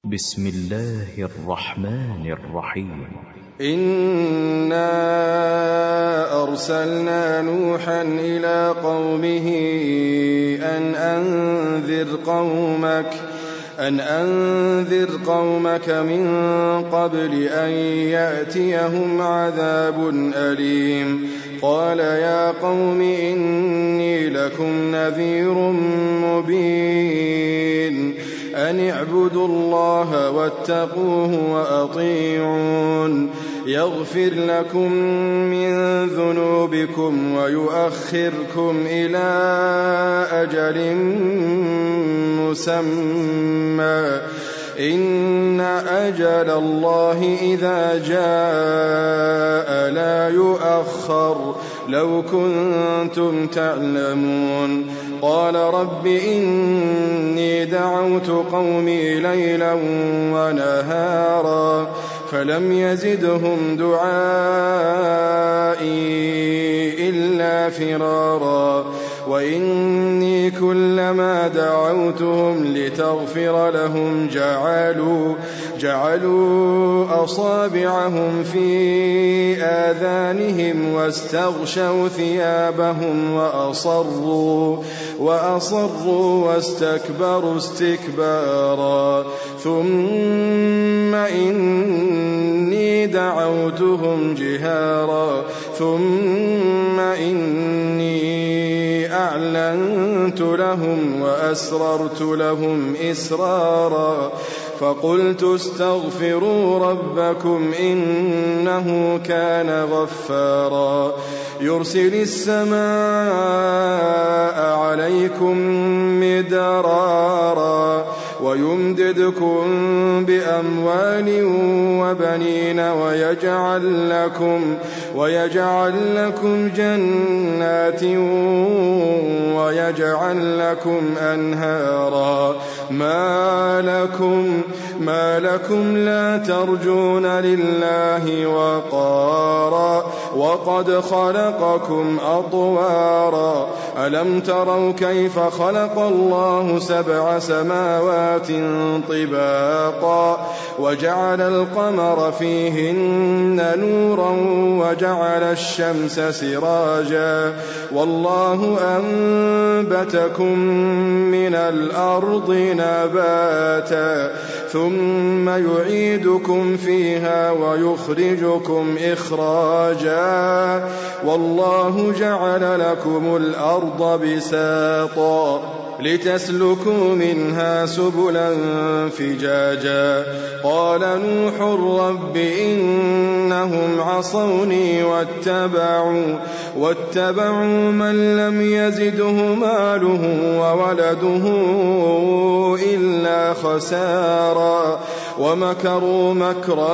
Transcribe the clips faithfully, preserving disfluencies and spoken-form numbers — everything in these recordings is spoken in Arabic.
بسم الله الرحمن الرحيم. إنا أرسلنا نوحا إلى قومه أن أنذر قومك أن أنذر قومك من قبل أن يأتيهم عذاب أليم. قال يا قوم إني لكم نذير مبين أن اعبدوا الله واتقوه وأطيعون يغفر لكم من ذنوبكم ويؤخركم إلى أجل مسمى إن أجل الله إذا جاء لا يؤخر لو كنتم تعلمون. قال رب إني دعوت قومي ليلا ونهارا فلم يزدهم دعائي إلا فرارا وإني كلما دعوتهم لتغفر لهم جعلوا, جعلوا أصابعهم في آذانهم واستغشوا ثيابهم وأصروا, وأصروا واستكبروا استكبارا ثم إني دعوتهم جهارا ثم إني أعلنت لهم وأسررت لهم إسرارا فقلت استغفروا ربكم إنه كان غفارا يرسل السماء عليكم مدرارا ويمددكم بأموال وبنين ويجعل لكم, ويجعل لكم جنات ويجعل لكم أنهارا ما لكم, ما لكم لا ترجون لله وقارا وقد خلقكم أطوارا ألم تروا كيف خلق الله سبع سماوات طباقا وجعل القمر فيهن نورا وجعل الشمس سراجا والله أنبتكم من الأرض نباتا ثم يعيدكم فيها ويخرجكم إخراجا والله جعل لكم الأرض بساطا لتسلكوا منها سبلا فجاجا. قال نوح رب إنهم عصوني واتبعوا, واتبعوا من لم يزده ماله وولده إلا خسارا ومكروا مكرا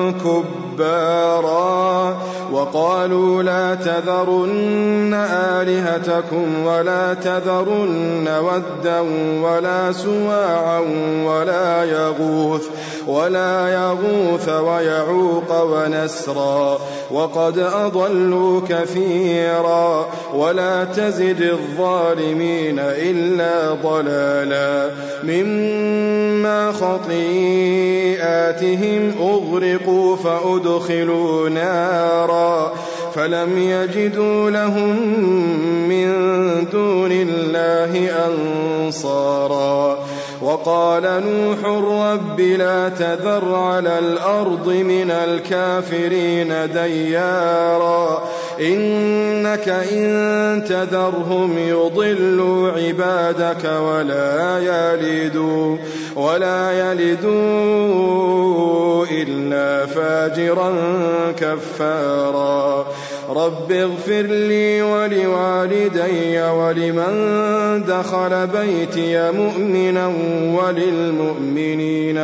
كبارا وقالوا لا تذرن آلهتكم ولا تذرن ودا ولا سواعا ولا يغوث, ولا يغوث ويعوق ونسرا وقد أضلوا كثيرا ولا تزد الظالمين إلا ضلالا مما خطيئاتهم أغرقوا فأدخلوا نارا فلم يجدوا لهم من دون الله أنصارا. وقال نوح رب لا تذر على الأرض من الكافرين ديارا إنك إن تذرهم يضلوا عبادك ولا يلدوا, ولا يلدوا إلا فاجرا كفارا. رب اغفر لي ولوالدي ولمن دخل بيتي مؤمنا وللمؤمنين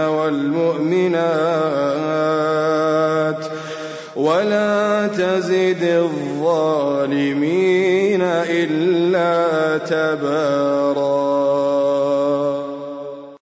والمؤمنات ولا تزد الظالمين إلا تبارا.